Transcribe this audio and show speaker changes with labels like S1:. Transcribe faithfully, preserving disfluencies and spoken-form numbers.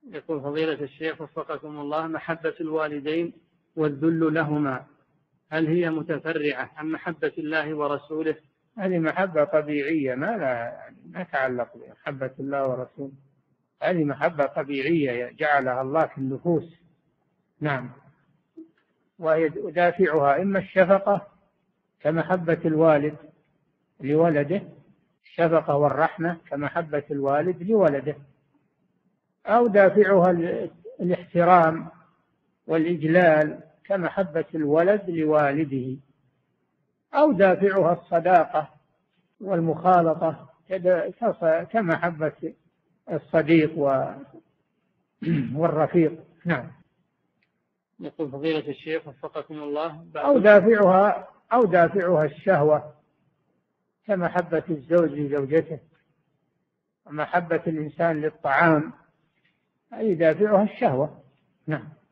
S1: يقول فضيلة الشيخ وفقكم الله، محبة الوالدين والذل لهما هل هي متفرعة عن محبة الله ورسوله؟
S2: هذه محبة طبيعية، ما لا ما تعلق بمحبة الله ورسوله، هذه محبة طبيعية جعلها الله في النفوس. نعم. ويدافعها إما الشفقة كمحبة الوالد لولده، الشفقة والرحمة كمحبة الوالد لولده، أو دافعها الاحترام والإجلال كمحبة الولد لوالده، أو دافعها الصداقة والمخالطة كمحبة الصديق والرفيق. نعم.
S1: يقول فضيلة الشيخ وفقكم الله،
S2: أو دافعها أو دافعها الشهوة كمحبة الزوج لزوجته، ومحبة الإنسان للطعام أي دافعها الشهوة. نعم.